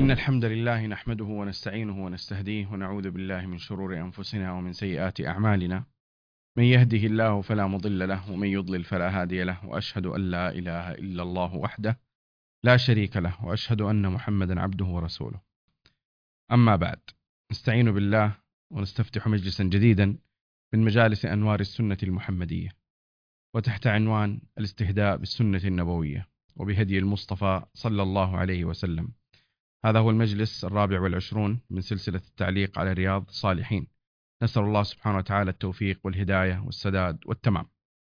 إن الحمد لله نحمده ونستعينه ونستهديه ونعوذ بالله من شرور أنفسنا ومن سيئات أعمالنا. من يهده الله فلا مضل له ومن يضلل فلا هادي له، وأشهد أن لا إله إلا الله وحده لا شريك له، وأشهد أن محمدا عبده ورسوله. أما بعد، نستعين بالله ونستفتح مجلسا جديدا من مجالس أنوار السنة المحمدية، وتحت عنوان الاستهداء بالسنة النبوية وبهدي المصطفى صلى الله عليه وسلم. هذا هو المجلس 24 من سلسلة التعليق على رياض الصالحين. نسأل الله سبحانه وتعالى التوفيق والهداية والسداد والتمام.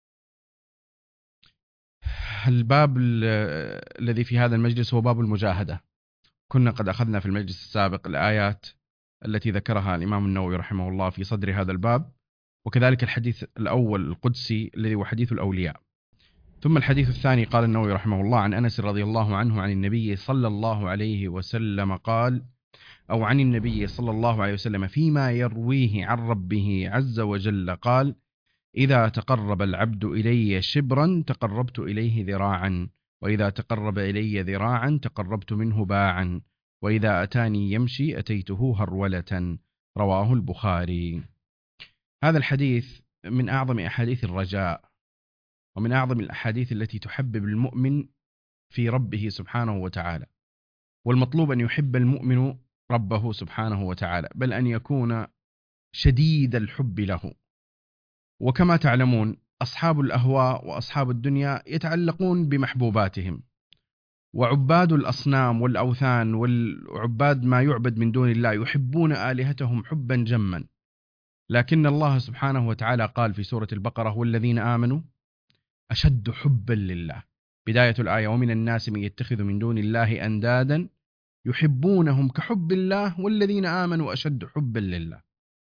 الباب الذي في هذا المجلس هو باب المجاهدة. كنا قد أخذنا في المجلس السابق الآيات التي ذكرها الإمام النووي رحمه الله في صدر هذا الباب، وكذلك الحديث الأول القدسي الذي هو حديث الأولياء. ثم الحديث الثاني قال النووي رحمه الله عن أنس رضي الله عنه عن النبي صلى الله عليه وسلم قال، أو عن النبي صلى الله عليه وسلم فيما يرويه عن ربه عز وجل قال: إذا تقرب العبد إلي شبرا تقربت إليه ذراعا، وإذا تقرب إلي ذراعا تقربت منه باعا، وإذا أتاني يمشي أتيته هرولة. رواه البخاري. هذا الحديث من أعظم أحاديث الرجاء، ومن أعظم الأحاديث التي تحبب المؤمن في ربه سبحانه وتعالى. والمطلوب أن يحب المؤمن ربه سبحانه وتعالى، بل أن يكون شديد الحب له. وكما تعلمون، أصحاب الأهواء وأصحاب الدنيا يتعلقون بمحبوباتهم، وعباد الأصنام والأوثان وعباد ما يعبد من دون الله يحبون آلهتهم حبا جما. لكن الله سبحانه وتعالى قال في سورة البقرة: والذين آمنوا أشد حبا لله. بداية الآية: ومن الناس من يتخذ من دون الله أندادا يحبونهم كحب الله والذين آمنوا أشد حبا لله.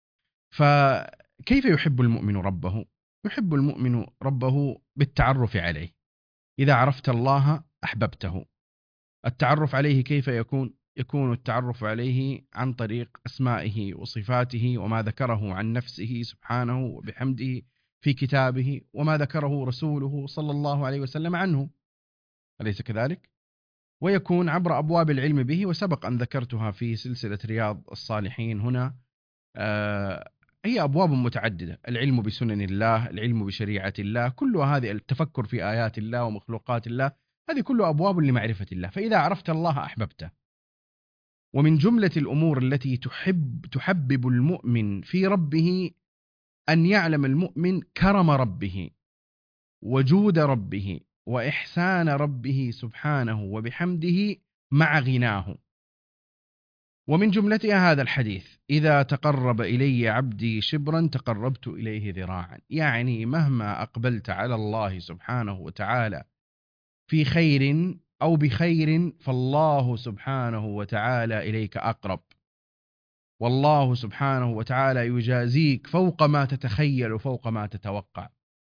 فكيف يحب المؤمن ربه؟ يحب المؤمن ربه بالتعرف عليه. إذا عرفت الله أحببته. التعرف عليه كيف يكون؟ يكون التعرف عليه عن طريق أسمائه وصفاته وما ذكره عن نفسه سبحانه وبحمده في كتابه، وما ذكره رسوله صلى الله عليه وسلم عنه، أليس كذلك؟ ويكون عبر أبواب العلم به، وسبق أن ذكرتها في سلسلة رياض الصالحين هنا. هي أبواب متعددة: العلم بسنن الله، العلم بشريعة الله، كل هذه، التفكر في آيات الله ومخلوقات الله، هذه كلها أبواب لمعرفة الله. فإذا عرفت الله أحببته. ومن جملة الأمور التي تحبب المؤمن في ربه أن يعلم المؤمن كرم ربه وجود ربه وإحسان ربه سبحانه وبحمده مع غناه. ومن جملتها هذا الحديث: إذا تقرب إلي عبدي شبرا تقربت إليه ذراعا. يعني مهما أقبلت على الله سبحانه وتعالى في خير أو بخير، فالله سبحانه وتعالى إليك أقرب، والله سبحانه وتعالى يجازيك فوق ما تتخيل وفوق ما تتوقع.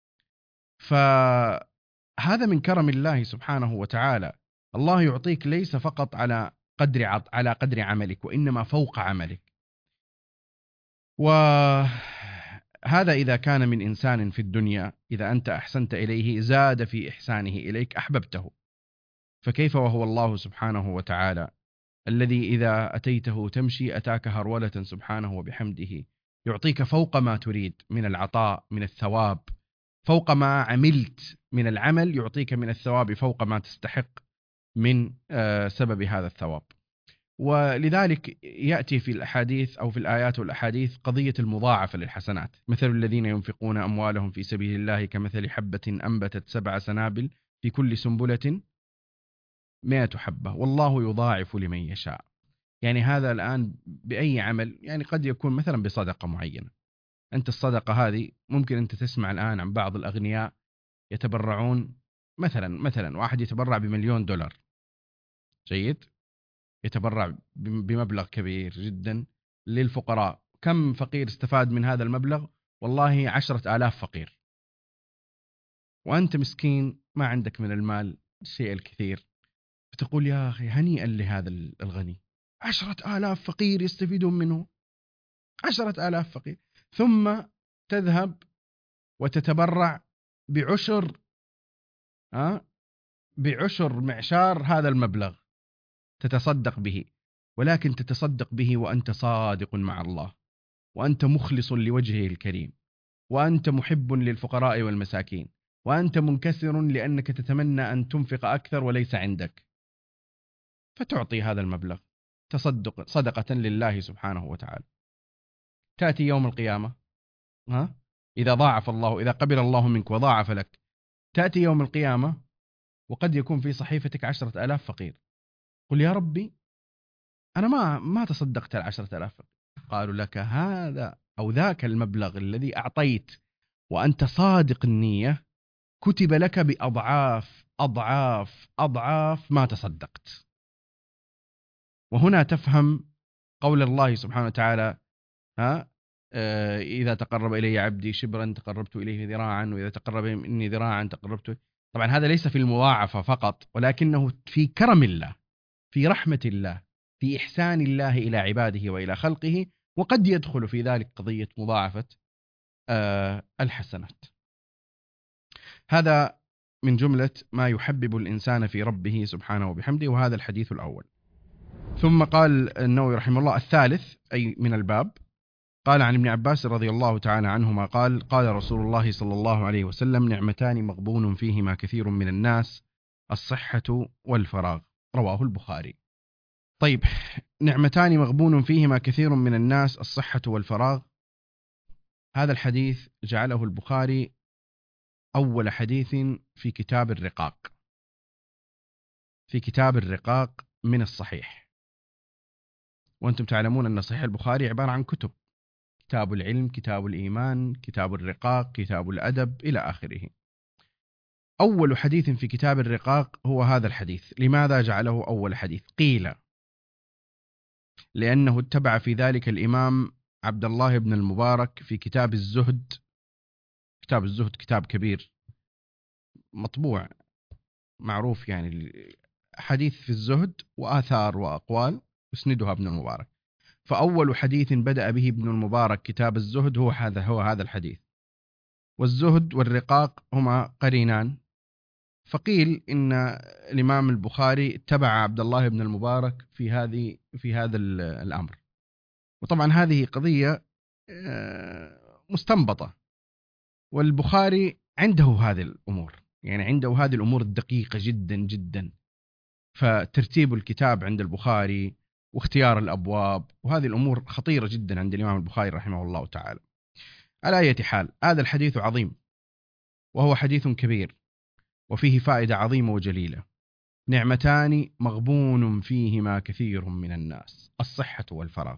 فهذا من كرم الله سبحانه وتعالى. الله يعطيك ليس فقط على قدر عملك، وإنما فوق عملك. وهذا إذا كان من إنسان في الدنيا، إذا أنت أحسنت إليه زاد في إحسانه إليك أحببته، فكيف وهو الله سبحانه وتعالى الذي إذا أتيته تمشي أتاك هرولة سبحانه وبحمده، يعطيك فوق ما تريد من العطاء، من الثواب، فوق ما عملت من العمل يعطيك من الثواب فوق ما تستحق من سبب هذا الثواب. ولذلك يأتي في الأحاديث أو في الآيات والأحاديث قضية المضاعفة للحسنات. مثل الذين ينفقون أموالهم في سبيل الله كمثل حبة أنبتت 7 سنابل في كل سنبلة 100 حبة والله يضاعف لمن يشاء. يعني هذا الآن بأي عمل، يعني قد يكون مثلا بصدقة معينة. أنت الصدقة هذه ممكن أنت تسمع الآن عن بعض الأغنياء يتبرعون، مثلا واحد يتبرع $1,000,000، جيد، يتبرع بمبلغ كبير جدا للفقراء. كم فقير استفاد من هذا المبلغ؟ والله 10,000 فقير. وأنت مسكين ما عندك من المال الشيء الكثير، فتقول يا أخي هنيئا لهذا الغني، 10,000 فقير يستفيدون منه، 10,000 فقير. ثم تذهب وتتبرع بعشر معشار هذا المبلغ، تتصدق به. ولكن تتصدق به وأنت صادق مع الله، وأنت مخلص لوجهه الكريم، وأنت محب للفقراء والمساكين، وأنت منكسر لأنك تتمنى أن تنفق أكثر وليس عندك، فتعطي هذا المبلغ تصدق صدقة لله سبحانه وتعالى. تأتي يوم القيامة، إذا ضاعف الله، إذا قبل الله منك وضاعف لك، تأتي يوم القيامة وقد يكون في صحيفتك 10,000 فقير. قل يا ربي أنا ما تصدقت 10,000 فقير. قالوا لك هذا أو ذاك المبلغ الذي أعطيت وأنت صادق النية كتب لك بأضعاف أضعاف أضعاف ما تصدقت. وهنا تفهم قول الله سبحانه وتعالى: إذا تقرب إلي عبدي شبرا تقربت إليه ذراعا، وإذا تقرب مني ذراعا تقربت. طبعا هذا ليس في المضاعفة فقط، ولكنه في كرم الله، في رحمة الله، في إحسان الله إلى عباده وإلى خلقه، وقد يدخل في ذلك قضية مضاعفة الحسنات. هذا من جملة ما يحبب الإنسان في ربه سبحانه وبحمده، وهذا الحديث الأول. ثم قال النووي رحمه الله الثالث أي من الباب، قال عن ابن عباس رضي الله تعالى عنهما قال: قال رسول الله صلى الله عليه وسلم: نعمتان مغبون فيهما كثير من الناس، الصحة والفراغ. رواه البخاري. طيب، نعمتان مغبون فيهما كثير من الناس، الصحة والفراغ. هذا الحديث جعله البخاري أول حديث في كتاب الرقاق، في كتاب الرقاق من الصحيح. وأنتم تعلمون أن صحيح البخاري عبارة عن كتب: كتاب العلم، كتاب الإيمان، كتاب الرقاق، كتاب الأدب، إلى آخره. أول حديث في كتاب الرقاق هو هذا الحديث. لماذا جعله أول حديث؟ قيل لأنه اتبع في ذلك الإمام عبد الله بن المبارك في كتاب الزهد. كتاب الزهد كتاب كبير مطبوع معروف، يعني حديث في الزهد وآثار وأقوال يسندها ابن المبارك. فأول حديث بدأ به ابن المبارك كتاب الزهد هو هذا الحديث. والزهد والرقاق هما قرينان، فقيل إن الإمام البخاري اتبع عبد الله بن المبارك في هذا الأمر. وطبعا هذه قضية مستنبطة، والبخاري عنده هذه الأمور، يعني عنده هذه الأمور الدقيقة جدا جدا. فترتيب الكتاب عند البخاري واختيار الأبواب وهذه الأمور خطيرة جدا عند الإمام البخاري رحمه الله تعالى. على أي حال، هذا الحديث عظيم، وهو حديث كبير، وفيه فائدة عظيمة وجليلة. نعمتان مغبون فيهما كثير من الناس، الصحة والفراغ.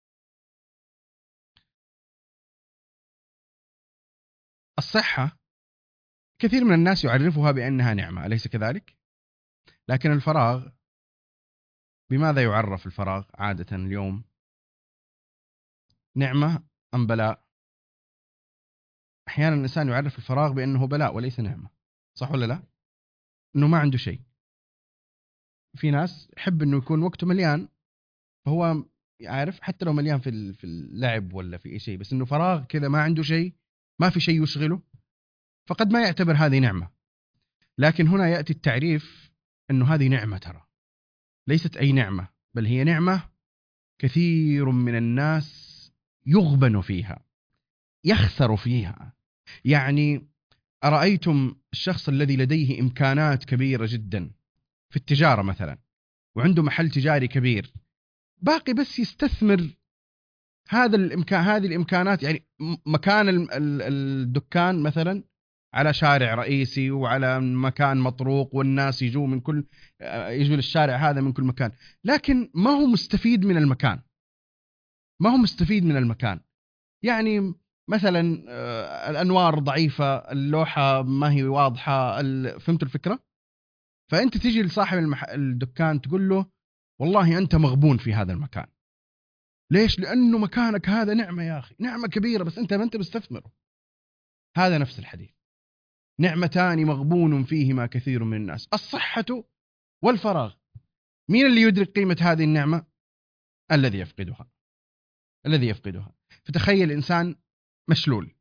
الصحة كثير من الناس يعرفها بأنها نعمة، أليس كذلك؟ لكن الفراغ، بماذا يعرف الفراغ عادة اليوم؟ نعمة أم بلاء؟ أحيانا الإنسان يعرف الفراغ بأنه بلاء وليس نعمة، صح ولا لا؟ أنه ما عنده شيء. في ناس يحب أنه يكون وقته مليان، فهو عارف حتى لو مليان في اللعب ولا في أي شيء، بس أنه فراغ كذا ما عنده شيء، ما في شيء يشغله، فقد ما يعتبر هذه نعمة. لكن هنا يأتي التعريف أنه هذه نعمة، ترى ليست أي نعمة، بل هي نعمة كثير من الناس يغبن فيها، يخسر فيها. يعني أرأيتم الشخص الذي لديه إمكانات كبيرة جدا في التجارة مثلا، وعنده محل تجاري كبير، باقي بس يستثمر هذه الإمكانات. يعني مكان الدكان مثلا على شارع رئيسي وعلى مكان مطروق، والناس يجوا للشارع هذا من كل مكان، لكن ما هو مستفيد من المكان، ما هو مستفيد من المكان. يعني مثلا الأنوار ضعيفة، اللوحة ما هي واضحة، فهمت الفكرة؟ فأنت تيجي لصاحب الدكان تقول له والله أنت مغبون في هذا المكان. ليش؟ لأنه مكانك هذا نعمة يا أخي، نعمة كبيرة، بس أنت ما أنت مستثمر. هذا نفس الحديث. نعمتان مغبون فيهما كثير من الناس، الصحة والفراغ. مين اللي يدرك قيمة هذه النعمة؟ الذي يفقدها. فتخيل إنسان مشلول،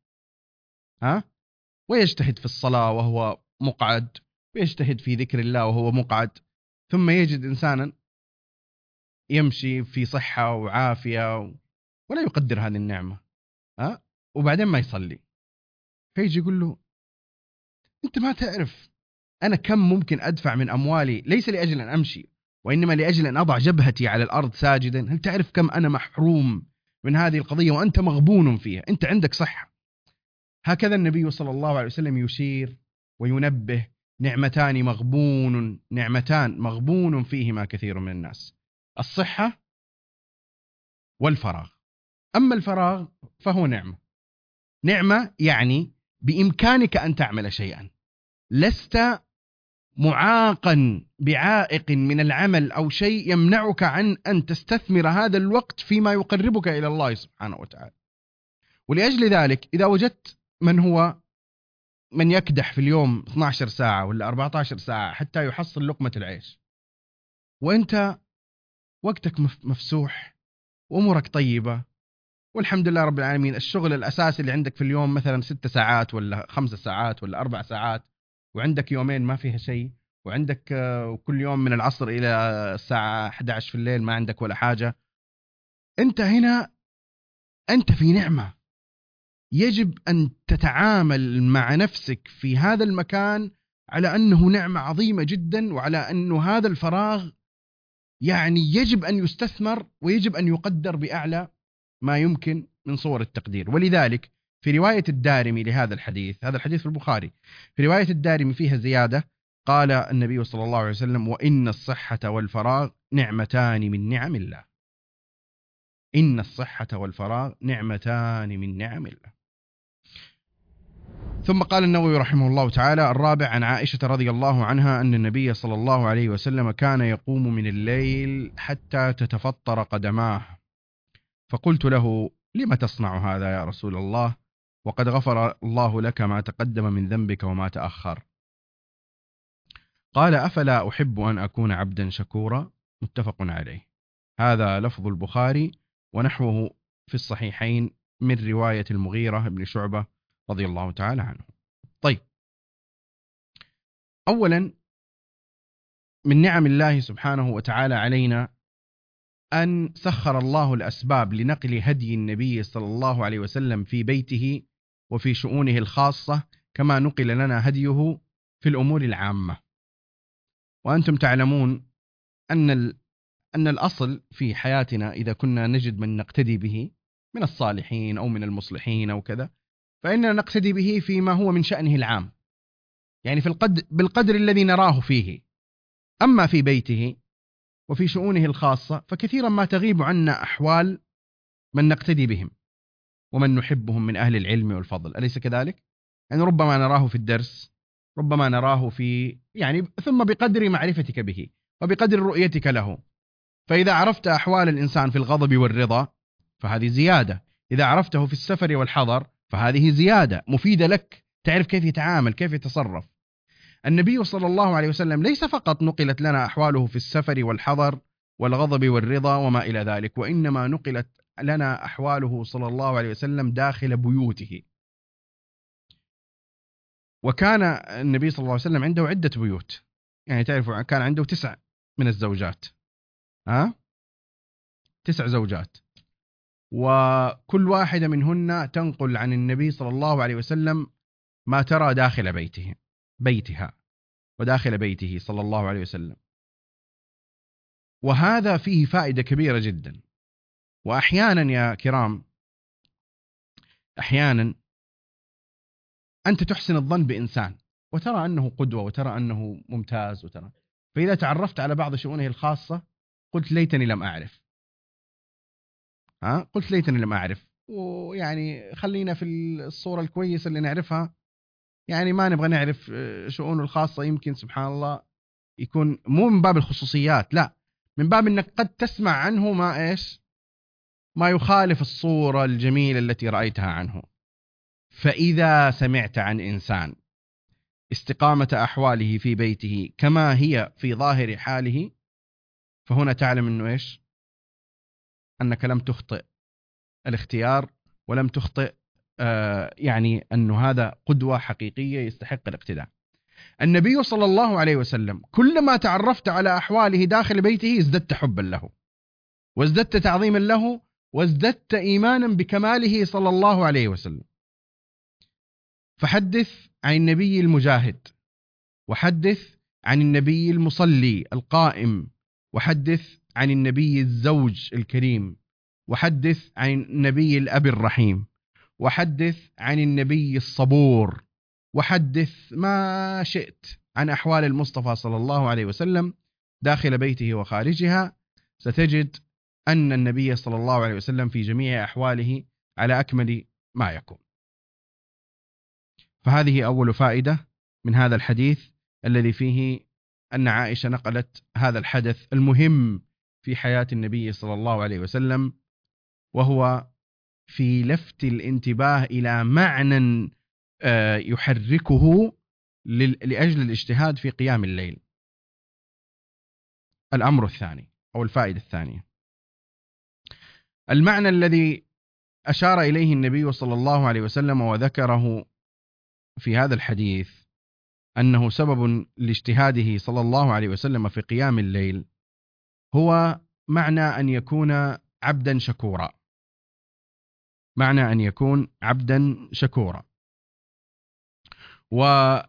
ويجتهد في الصلاة وهو مقعد، ويجتهد في ذكر الله وهو مقعد، ثم يجد إنسانا يمشي في صحة وعافية ولا يقدر هذه النعمة، وبعدين ما يصلي، فيجي يقول له أنت ما تعرف أنا كم ممكن أدفع من أموالي ليس لأجل أن أمشي وإنما لأجل أن أضع جبهتي على الأرض ساجدا. هل تعرف كم أنا محروم من هذه القضية وأنت مغبون فيها، أنت عندك صحة. هكذا النبي صلى الله عليه وسلم يشير وينبه نعمتان مغبون فيهما كثير من الناس: الصحة والفراغ. أما الفراغ فهو نعمة يعني بإمكانك أن تعمل شيئا، لست معاقا بعائق من العمل أو شيء يمنعك عن أن تستثمر هذا الوقت فيما يقربك إلى الله سبحانه وتعالى. ولأجل ذلك إذا وجدت من يكدح في اليوم 12 ساعة ولا 14 ساعة حتى يحصل لقمة العيش، وأنت وقتك مفسوح وأمورك طيبة والحمد لله رب العالمين، الشغل الأساسي اللي عندك في اليوم مثلا 6 ساعات ولا 5 ساعات ولا 4 ساعات، وعندك يومين ما فيها شيء، وعندك كل يوم من العصر إلى الساعة 11 في الليل ما عندك ولا حاجة، أنت هنا أنت في نعمة. يجب أن تتعامل مع نفسك في هذا المكان على أنه نعمة عظيمة جدا، وعلى أنه هذا الفراغ يعني يجب أن يستثمر ويجب أن يقدر بأعلى ما يمكن من صور التقدير. ولذلك في رواية الدارمي لهذا الحديث، هذا الحديث في البخاري، في رواية الدارمي فيها زيادة، قال النبي صلى الله عليه وسلم: وإن الصحة والفراغ نعمتان من نعم الله. إن الصحة والفراغ نعمتان من نعم الله. ثم قال النووي رحمه الله تعالى: الرابع، عن عائشة رضي الله عنها أن النبي صلى الله عليه وسلم كان يقوم من الليل حتى تتفطر قدماه، فقلت له: لم تصنع هذا يا رسول الله وقد غفر الله لك ما تقدم من ذنبك وما تأخر؟ قال: أفلا أحب أن أكون عبدا شكورا. متفق عليه. هذا لفظ البخاري ونحوه في الصحيحين من رواية المغيرة بن شعبة رضي الله تعالى عنه. طيب، أولا من نعم الله سبحانه وتعالى علينا أن سخر الله الأسباب لنقل هدي النبي صلى الله عليه وسلم في بيته وفي شؤونه الخاصة، كما نقل لنا هديه في الأمور العامة. وأنتم تعلمون أن الأصل في حياتنا إذا كنا نجد من نقتدي به من الصالحين أو من المصلحين أو كذا، فإننا نقتدي به فيما هو من شأنه العام، يعني بالقدر الذي نراه فيه. أما في بيته وفي شؤونه الخاصة فكثيرا ما تغيب عنا أحوال من نقتدي بهم ومن نحبهم من أهل العلم والفضل، أليس كذلك؟ يعني ربما نراه في الدرس، ربما نراه في ثم بقدر معرفتك به وبقدر رؤيتك له. فإذا عرفت أحوال الإنسان في الغضب والرضا فهذه زيادة، إذا عرفته في السفر والحضر فهذه زيادة مفيدة لك، تعرف كيف يتعامل، كيف يتصرف. النبي صلى الله عليه وسلم ليس فقط نقلت لنا أحواله في السفر والحضر والغضب والرضا وما إلى ذلك، وإنما نقلت لنا أحواله صلى الله عليه وسلم داخل بيوته. وكان النبي صلى الله عليه وسلم عنده عدة بيوت، يعني تعرفوا كان عنده 9 من الزوجات، 9 زوجات، وكل واحدة منهن تنقل عن النبي صلى الله عليه وسلم ما ترى داخل بيتها وداخل بيته صلى الله عليه وسلم. وهذا فيه فائدة كبيرة جدا. وأحيانا يا كرام، أحيانا أنت تحسن الظن بإنسان وترى أنه قدوة وترى أنه ممتاز فإذا تعرفت على بعض شؤونه الخاصة قلت ليتني لم أعرف، قلت ليتني لم أعرف. ويعني خلينا في الصورة الكويسة اللي نعرفها، يعني ما نبغى نعرف شؤونه الخاصة. يمكن سبحان الله يكون مو من باب الخصوصيات، لا، من باب أنك قد تسمع عنه ما يخالف الصورة الجميلة التي رأيتها عنه. فإذا سمعت عن إنسان استقامة أحواله في بيته كما هي في ظاهر حاله، فهنا تعلم أنه أنك لم تخطئ الاختيار ولم تخطئ، يعني أنه هذا قدوة حقيقية يستحق الاقتداء. النبي صلى الله عليه وسلم كلما تعرفت على أحواله داخل بيته ازددت حبا له، وازددت تعظيما له، وازددت إيمانا بكماله صلى الله عليه وسلم. فحدث عن النبي المجاهد، وحدث عن النبي المصلي القائم، وحدث عن النبي الزوج الكريم، وحدث عن النبي الأب الرحيم، وحدث عن النبي الصبور، وحدث ما شئت عن أحوال المصطفى صلى الله عليه وسلم داخل بيته وخارجها. ستجد أن النبي صلى الله عليه وسلم في جميع أحواله على أكمل ما يكون. فهذه أول فائدة من هذا الحديث الذي فيه أن عائشة نقلت هذا الحدث المهم في حياة النبي صلى الله عليه وسلم، وهو في لفت الانتباه إلى معنى يحركه لأجل الاجتهاد في قيام الليل. الأمر الثاني أو الفائدة الثانية، المعنى الذي أشار إليه النبي صلى الله عليه وسلم وذكره في هذا الحديث أنه سبب لاجتهاده صلى الله عليه وسلم في قيام الليل، هو معنى أن يكون عبدا شكورا. معنى أن يكون عبدا شكورا. والذي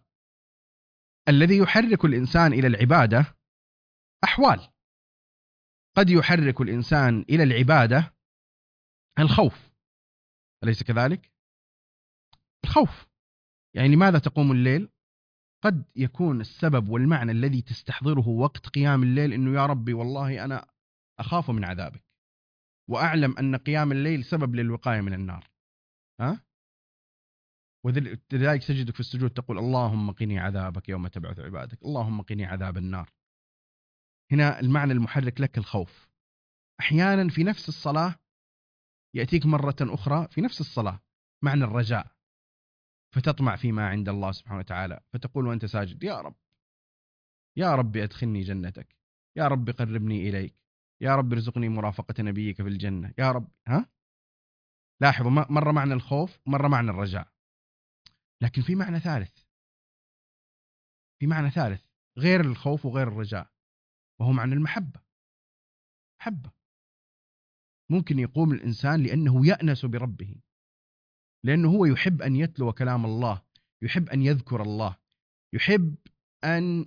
يحرك الإنسان إلى العبادة أحوال. قد يحرك الإنسان إلى العبادة الخوف، أليس كذلك؟ الخوف، يعني لماذا تقوم الليل؟ قد يكون السبب والمعنى الذي تستحضره وقت قيام الليل إنه يا ربي والله أنا أخاف من عذابك، وأعلم أن قيام الليل سبب للوقاية من النار. ولذلك تجدك في السجود تقول اللهم قني عذابك يوم تبعث عبادك، اللهم قني عذاب النار. هنا المعنى المحرك لك الخوف. أحيانا في نفس الصلاة يأتيك مرة أخرى في نفس الصلاة معنى الرجاء، فتطمع فيما عند الله سبحانه وتعالى، فتقول وأنت ساجد يا رب، يا رب أدخلني جنتك، يا رب قربني إليك، يا رب ارزقني مرافقة نبيك في الجنة يا رب. لاحظوا، مرة معنى الخوف، مرة معنى الرجاء. لكن في معنى ثالث، في معنى ثالث غير الخوف وغير الرجاء، وهو معنى المحبة. محبة. ممكن يقوم الإنسان لأنه يأنس بربه، لأنه هو يحب أن يتلو كلام الله، يحب أن يذكر الله، يحب أن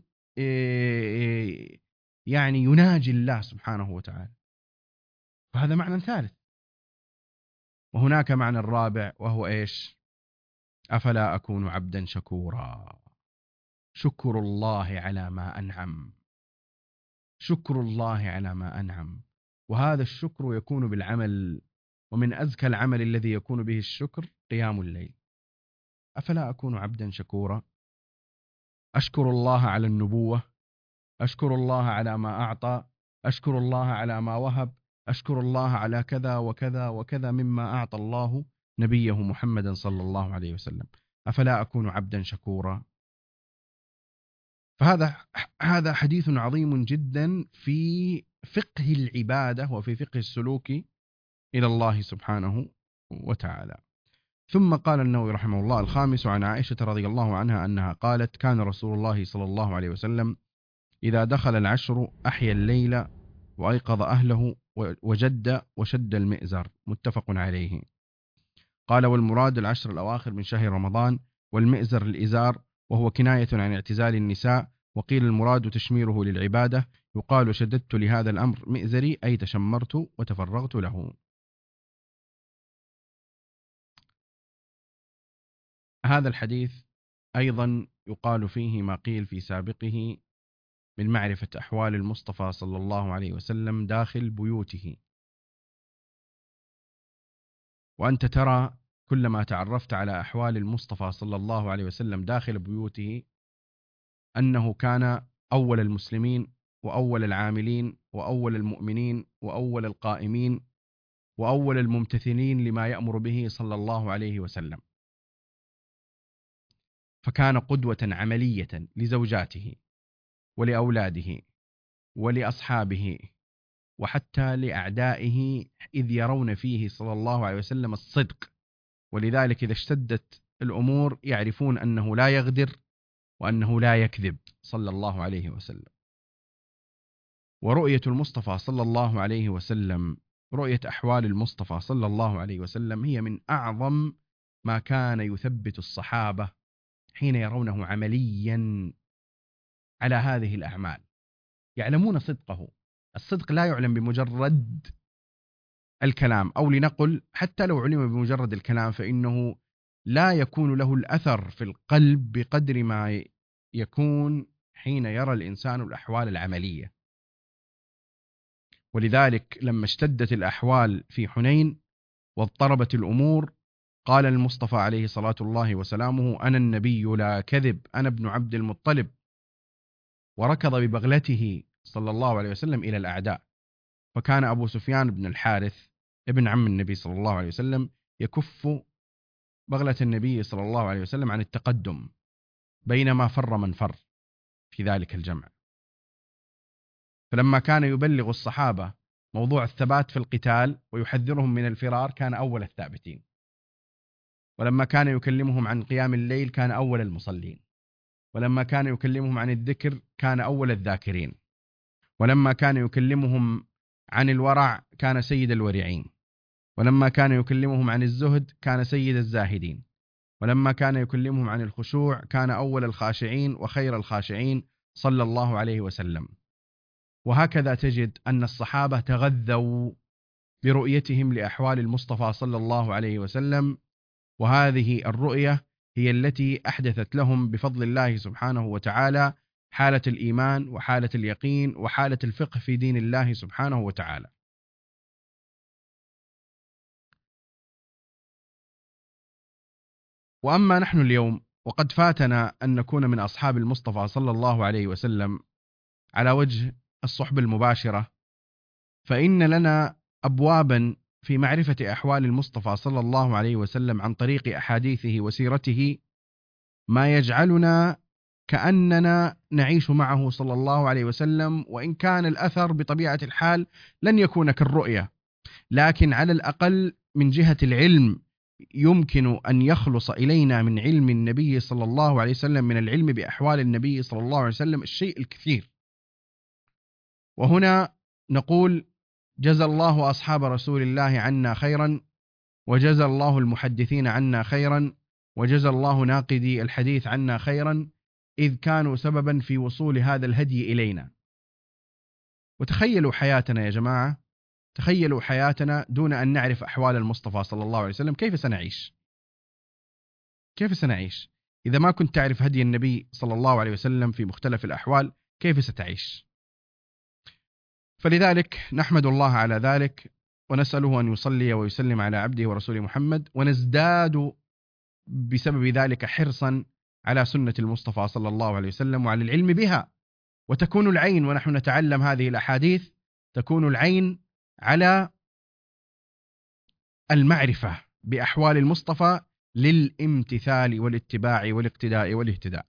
يعني يناجي الله سبحانه وتعالى. فهذا معنى ثالث. وهناك معنى الرابع، وهو إيش؟ أفلا أكون عبدا شكورا. شكر الله على ما أنعم، شكر الله على ما أنعم. وهذا الشكر يكون بالعمل، ومن أزكى العمل الذي يكون به الشكر قيام الليل. أفلا أكون عبدا شكورا. أشكر الله على النبوة، أشكر الله على ما أعطى، أشكر الله على ما وهب، أشكر الله على كذا وكذا وكذا مما أعطى الله نبيه محمدا صلى الله عليه وسلم. أفلا أكون عبدا شكورا. فهذا حديث عظيم جدا في فقه العبادة وفي فقه السلوك إلى الله سبحانه وتعالى. ثم قال النووي رحمه الله: الخامس، عن عائشة رضي الله عنها أنها قالت: كان رسول الله صلى الله عليه وسلم إذا دخل العشر أحيا الليل وأيقظ أهله وجد وشد المئزر. متفق عليه. قال: والمراد العشر الأواخر من شهر رمضان، والمئزر الإزار، وهو كناية عن اعتزال النساء. وقيل المراد تشميره للعبادة، يقال شددت لهذا الأمر مئزري، أي تشمرت وتفرغت له. هذا الحديث أيضا يقال فيه ما قيل في سابقه من معرفة أحوال المصطفى صلى الله عليه وسلم داخل بيوته. وأنت ترى كلما تعرفت على أحوال المصطفى صلى الله عليه وسلم داخل بيوته أنه كان أول المسلمين، وأول العاملين، وأول المؤمنين، وأول القائمين، وأول الممتثلين لما يأمر به صلى الله عليه وسلم. فكان قدوة عملية لزوجاته ولأولاده ولأصحابه وحتى لأعدائه، إذ يرون فيه صلى الله عليه وسلم الصدق. ولذلك إذا اشتدت الأمور يعرفون أنه لا يغدر وأنه لا يكذب صلى الله عليه وسلم. ورؤية المصطفى صلى الله عليه وسلم، رؤية أحوال المصطفى صلى الله عليه وسلم هي من أعظم ما كان يثبت الصحابة حين يرونه عمليا على هذه الأعمال، يعلمون صدقه. الصدق لا يعلم بمجرد الكلام، أو لنقل حتى لو علم بمجرد الكلام فإنه لا يكون له الأثر في القلب بقدر ما يكون حين يرى الإنسان الأحوال العملية. ولذلك لما اشتدت الأحوال في حنين واضطربت الأمور، قال المصطفى عليه صلاة الله وسلامه: أنا النبي لا كذب، أنا ابن عبد المطلب. وركض ببغلته صلى الله عليه وسلم إلى الأعداء. فكان أبو سفيان بن الحارث ابن عم النبي صلى الله عليه وسلم يكف بغلة النبي صلى الله عليه وسلم عن التقدم، بينما فر من فر في ذلك الجمع. فلما كان يبلغ الصحابة موضوع الثبات في القتال ويحذرهم من الفرار كان أول الثابتين، ولما كان يكلمهم عن قيام الليل كان أول المصلين، ولما كان يكلمهم عن الذكر كان أول الذاكرين، ولما كان يكلمهم عن الورع كان سيد الورعين، ولما كان يكلمهم عن الزهد كان سيد الزاهدين، ولما كان يكلمهم عن الخشوع كان أول الخاشعين وخير الخاشعين صلى الله عليه وسلم. وهكذا تجد أن الصحابة تغذوا برؤيتهم لأحوال المصطفى صلى الله عليه وسلم، وهذه الرؤية هي التي أحدثت لهم بفضل الله سبحانه وتعالى حالة الإيمان وحالة اليقين وحالة الفقه في دين الله سبحانه وتعالى. وأما نحن اليوم وقد فاتنا أن نكون من أصحاب المصطفى صلى الله عليه وسلم على وجه الصحبة المباشرة، فإن لنا أبوابا في معرفة أحوال المصطفى صلى الله عليه وسلم عن طريق أحاديثه وسيرته ما يجعلنا كأننا نعيش معه صلى الله عليه وسلم، وإن كان الأثر بطبيعة الحال لن يكون كالرؤية، لكن على الأقل من جهة العلم يمكن أن يخلص إلينا من علم النبي صلى الله عليه وسلم، من العلم بأحوال النبي صلى الله عليه وسلم الشيء الكثير. وهنا نقول: جزى الله أصحاب رسول الله عنا خيرا، وجزى الله المحدثين عنا خيرا، وجزى الله ناقدي الحديث عنا خيرا، إذ كانوا سببا في وصول هذا الهدي إلينا. وتخيلوا حياتنا يا جماعة، تخيلوا حياتنا دون أن نعرف أحوال المصطفى صلى الله عليه وسلم، كيف سنعيش؟ كيف سنعيش؟ إذا ما كنت تعرف هدي النبي صلى الله عليه وسلم في مختلف الأحوال كيف ستعيش؟ فلذلك نحمد الله على ذلك، ونسأله أن يصلي ويسلم على عبده ورسوله محمد، ونزداد بسبب ذلك حرصا على سنة المصطفى صلى الله عليه وسلم وعلى العلم بها. وتكون العين ونحن نتعلم هذه الأحاديث، تكون العين على المعرفة بأحوال المصطفى للامتثال والاتباع والاقتداء والاهتداء.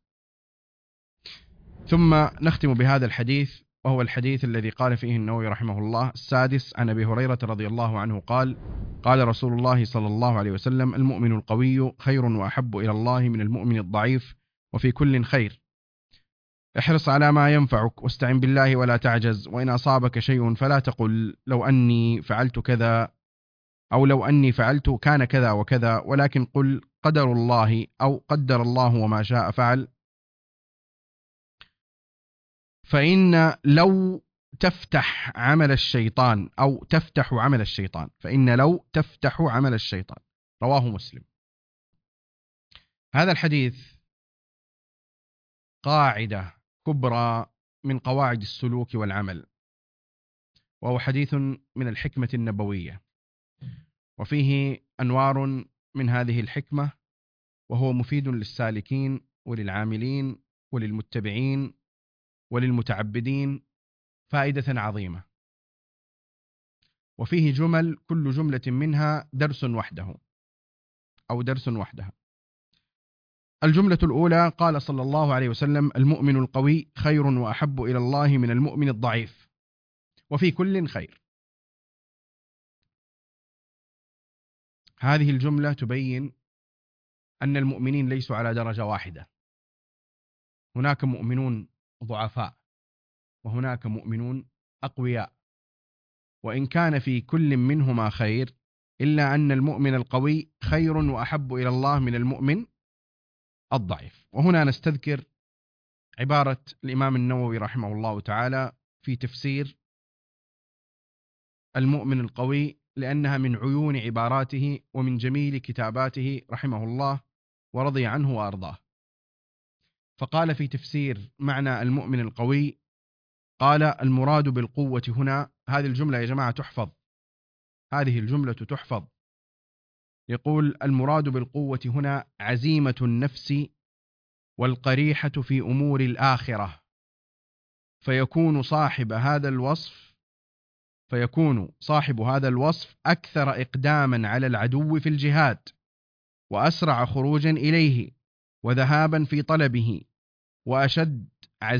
ثم نختم بهذا الحديث، وهو الحديث الذي قال فيه النووي رحمه الله السادس: عن أبي هريرة رضي الله عنه قال: قال رسول الله صلى الله عليه وسلم: المؤمن القوي خير وأحب إلى الله من المؤمن الضعيف، وفي كل خير. احرص على ما ينفعك، واستعن بالله ولا تعجز، وإن أصابك شيء فلا تقل لو أني فعلت كذا، أو لو أني فعلت كان كذا وكذا، ولكن قل قدر الله، أو قدر الله وما شاء فعل. فإن لو تفتح عمل الشيطان، أو تفتح عمل الشيطان، فإن لو تفتح عمل الشيطان. رواه مسلم. هذا الحديث قاعدة كبرى من قواعد السلوك والعمل، وهو حديث من الحكمة النبوية، وفيه أنوار من هذه الحكمة، وهو مفيد للسالكين وللعاملين وللمتبعين وللمتعبدين فائدة عظيمة. وفيه جمل كل جملة منها درس وحده أو درس وحدها. الجملة الأولى: قال صلى الله عليه وسلم: المؤمن القوي خير وأحب إلى الله من المؤمن الضعيف، وفي كل خير. هذه الجملة تبين أن المؤمنين ليسوا على درجة واحدة، هناك مؤمنون ضعفاء، وهناك مؤمنون أقوياء، وإن كان في كل منهما خير، إلا أن المؤمن القوي خير وأحب إلى الله من المؤمن الضعيف. وهنا نستذكر عبارة الإمام النووي رحمه الله تعالى في تفسير المؤمن القوي، لأنها من عيون عباراته ومن جميل كتاباته رحمه الله ورضي عنه وأرضاه. فقال في تفسير معنى المؤمن القوي، قال: المراد بالقوة هنا، هذه الجملة يا جماعة تحفظ، هذه الجملة تحفظ. يقول: المراد بالقوة هنا عزيمة النفس والقريحة في أمور الآخرة، فيكون صاحب هذا الوصف أكثر إقداما على العدو في الجهاد، وأسرع خروجا إليه وذهابا في طلبه، وأشد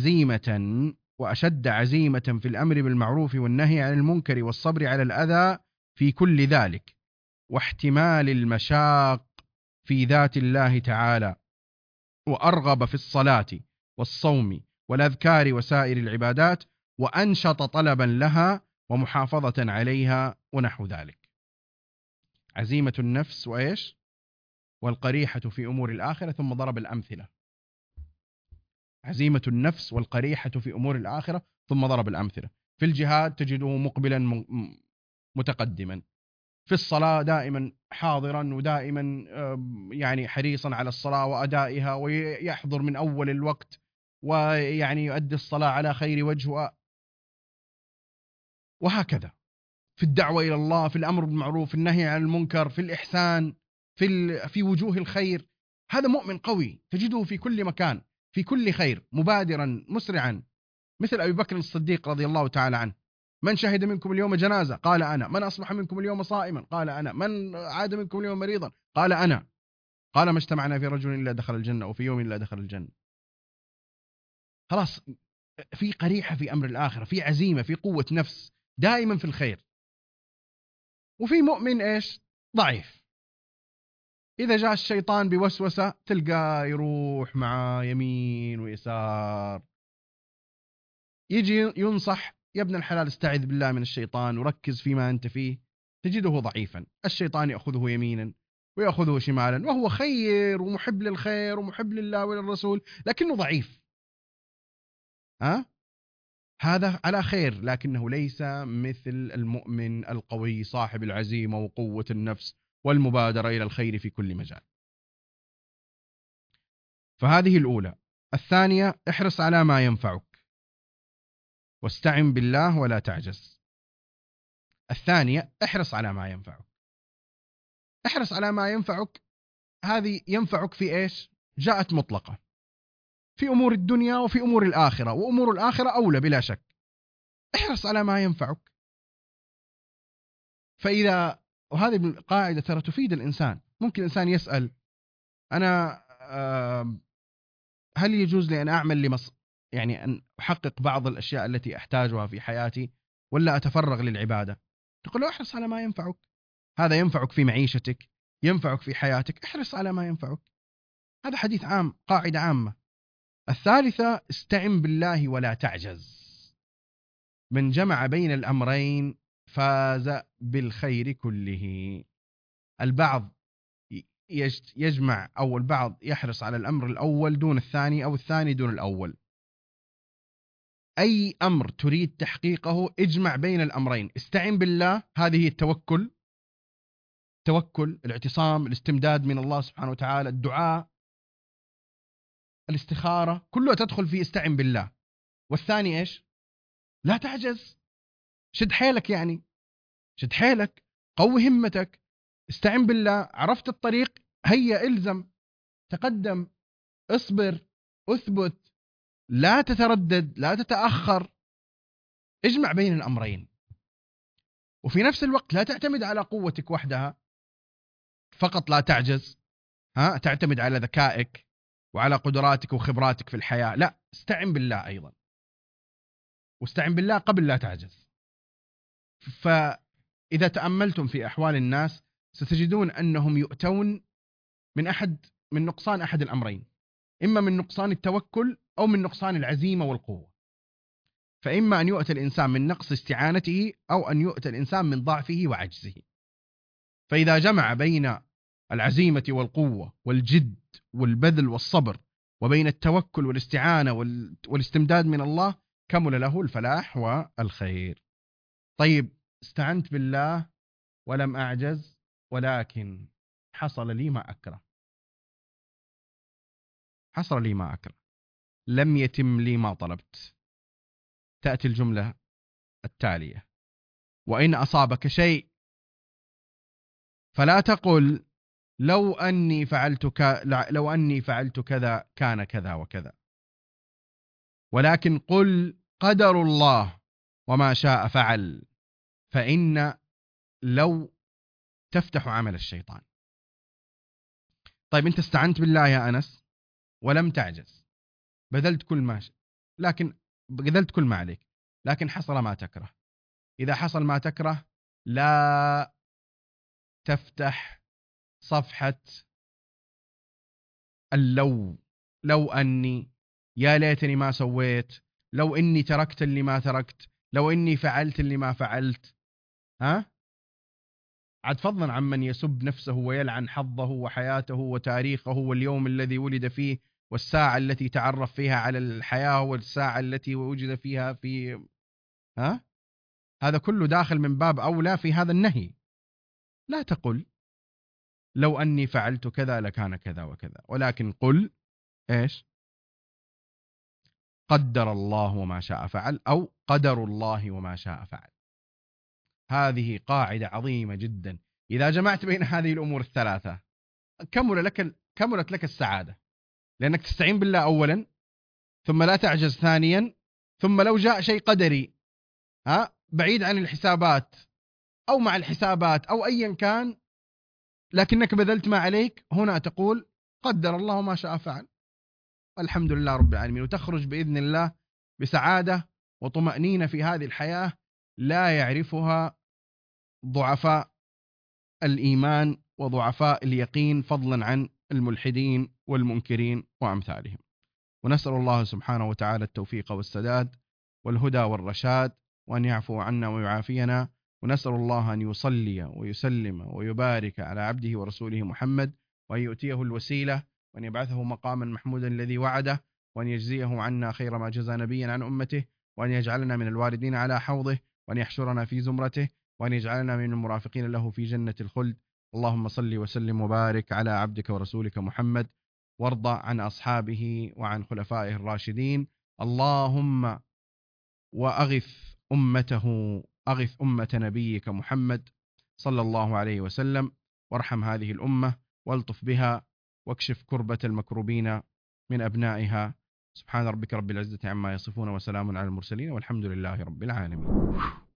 عزيمة في الأمر بالمعروف والنهي عن المنكر والصبر على الأذى في كل ذلك، واحتمال المشاق في ذات الله تعالى، وأرغب في الصلاة والصوم والأذكار وسائر العبادات، وأنشط طلبا لها ومحافظة عليها ونحو ذلك. عزيمة النفس وإيش؟ والقريحة في أمور الآخرة، ثم ضرب الأمثلة. عزيمة النفس والقريحة في أمور الآخرة، ثم ضرب الأمثلة. في الجهاد تجده مقبلا متقدما، في الصلاة دائما حاضرا ودائما يعني حريصا على الصلاة وأدائها، ويحضر من أول الوقت، ويعني يؤدي الصلاة على خير وجه، وهكذا في الدعوة إلى الله، في الأمر بالمعروف، في النهي عن المنكر، في الإحسان، في وجوه الخير. هذا مؤمن قوي تجده في كل مكان، في كل خير، مبادرا مسرعا، مثل أبي بكر الصديق رضي الله تعالى عنه: من شهد منكم اليوم جنازة؟ قال أنا. من أصبح منكم اليوم صائما؟ قال أنا. من عاد منكم اليوم مريضا؟ قال أنا. قال: ما اجتمعنا في رجل إلا دخل الجنة، وفي يوم إلا دخل الجنة. خلاص، في قريحة في أمر الآخرة، في عزيمة، في قوة نفس، دائما في الخير. وفي مؤمن إيش؟ ضعيف، إذا جاء الشيطان بوسوسة تلقاه يروح مع يمين ويسار، يجي ينصح: يا ابن الحلال استعذ بالله من الشيطان وركز فيما أنت فيه، تجده ضعيفا. الشيطان يأخذه يمينا ويأخذه شمالا، وهو خير ومحب للخير ومحب لله وللرسول، لكنه ضعيف. هذا على خير، لكنه ليس مثل المؤمن القوي صاحب العزيمة وقوة النفس والمبادرة إلى الخير في كل مجال. فهذه الأولى. الثانية: احرص على ما ينفعك واستعن بالله ولا تعجز. الثانية: احرص على ما ينفعك. احرص على ما ينفعك، هذه ينفعك في إيش؟ جاءت مطلقة في أمور الدنيا وفي أمور الآخرة، وأمور الآخرة أولى بلا شك. احرص على ما ينفعك. فإذا، وهذه القاعدة ترى تفيد الإنسان. ممكن الإنسان يسأل: أنا هل يجوز لي أن أعمل يعني أن أحقق بعض الأشياء التي أحتاجها في حياتي، ولا أتفرغ للعبادة؟ تقول له: احرص على ما ينفعك. هذا ينفعك في معيشتك، ينفعك في حياتك، احرص على ما ينفعك. هذا حديث عام، قاعدة عامة. الثالثة: استعن بالله ولا تعجز. من جمع بين الأمرين فاز بالخير كله. البعض يجمع، أو البعض يحرص على الأمر الأول دون الثاني، أو الثاني دون الأول. أي أمر تريد تحقيقه اجمع بين الأمرين. استعن بالله، هذه التوكل، الاعتصام، الاستمداد من الله سبحانه وتعالى، الدعاء، الاستخارة، كلها تدخل في استعن بالله. والثاني إيش؟ لا تعجز. شد حيلك، يعني شد حيلك، قوي همتك، استعن بالله. عرفت الطريق، هيا الزم، تقدم، اصبر، اثبت، لا تتردد، لا تتأخر. اجمع بين الأمرين، وفي نفس الوقت لا تعتمد على قوتك وحدها فقط، لا تعجز، تعتمد على ذكائك وعلى قدراتك وخبراتك في الحياة. لا، استعن بالله أيضا، واستعن بالله قبل لا تعجز. فإذا تأملتم في أحوال الناس ستجدون أنهم يؤتون من نقصان أحد الأمرين، إما من نقصان التوكل أو من نقصان العزيمة والقوة. فإما أن يؤتى الإنسان من نقص استعانته أو أن يؤتى الإنسان من ضعفه وعجزه. فإذا جمع بين العزيمة والقوة والجد والبذل والصبر وبين التوكل والاستعانة والاستمداد من الله كمل له الفلاح والخير. طيب، استعنت بالله ولم أعجز ولكن حصل لي ما أكره. حصل لي ما أكره، لم يتم لي ما طلبت. تأتي الجملة التالية: وإن أصابك شيء فلا تقل لو أني فعلت كذا كان كذا وكذا، ولكن قل قدر الله وما شاء فعل، فإن لو تفتح عمل الشيطان. طيب، أنت استعنت بالله يا أنس ولم تعجز، بذلت كل ما عليك، لكن حصل ما تكره. إذا حصل ما تكره لا تفتح صفحة لو أني، يا ليتني ما سويت، لو إني تركت اللي ما تركت، لو إني فعلت اللي ما فعلت. عاد فضلا عمن يسب نفسه ويلعن حظه وحياته وتاريخه واليوم الذي ولد فيه والساعة التي تعرف فيها على الحياة والساعة التي وجد فيها في هذا كله داخل من باب أولى في هذا النهي. لا تقل لو أني فعلت كذا لكان كذا وكذا، ولكن قل إيش؟ قدر الله وما شاء فعل، أو قدر الله وما شاء فعل. هذه قاعدة عظيمة جدا. إذا جمعت بين هذه الأمور الثلاثة كملت لك السعادة، لأنك تستعين بالله أولا، ثم لا تعجز ثانيا، ثم لو جاء شيء قدري بعيد عن الحسابات أو مع الحسابات أو أيا كان، لكنك بذلت ما عليك، هنا تقول قدر الله ما شاء فعل، الحمد لله رب العالمين، وتخرج بإذن الله بسعادة وطمأنينة في هذه الحياة لا يعرفها ضعفاء الإيمان وضعفاء اليقين، فضلا عن الملحدين والمنكرين وأمثالهم. ونسأل الله سبحانه وتعالى التوفيق والسداد والهدى والرشاد، وأن يعفو عنا ويعافينا. ونسأل الله أن يصلي ويسلم ويبارك على عبده ورسوله محمد، وأن يؤتيه الوسيلة، وأن يبعثه مقاما محمودا الذي وعده، وأن يجزيه عنا خير ما جزى نبيا عن أمته، وأن يجعلنا من الواردين على حوضه، وأن يحشرنا في زمرته، وأن يجعلنا من المرافقين له في جنة الخلد. اللهم صل وسلم وبارك على عبدك ورسولك محمد، وارضى عن أصحابه وعن خلفائه الراشدين. اللهم وأغث أمة نبيك محمد صلى الله عليه وسلم، وارحم هذه الأمة والطف بها، واكشف كربة المكروبين من أبنائها. سبحان ربك رب العزة عما يصفون، وسلام على المرسلين، والحمد لله رب العالمين.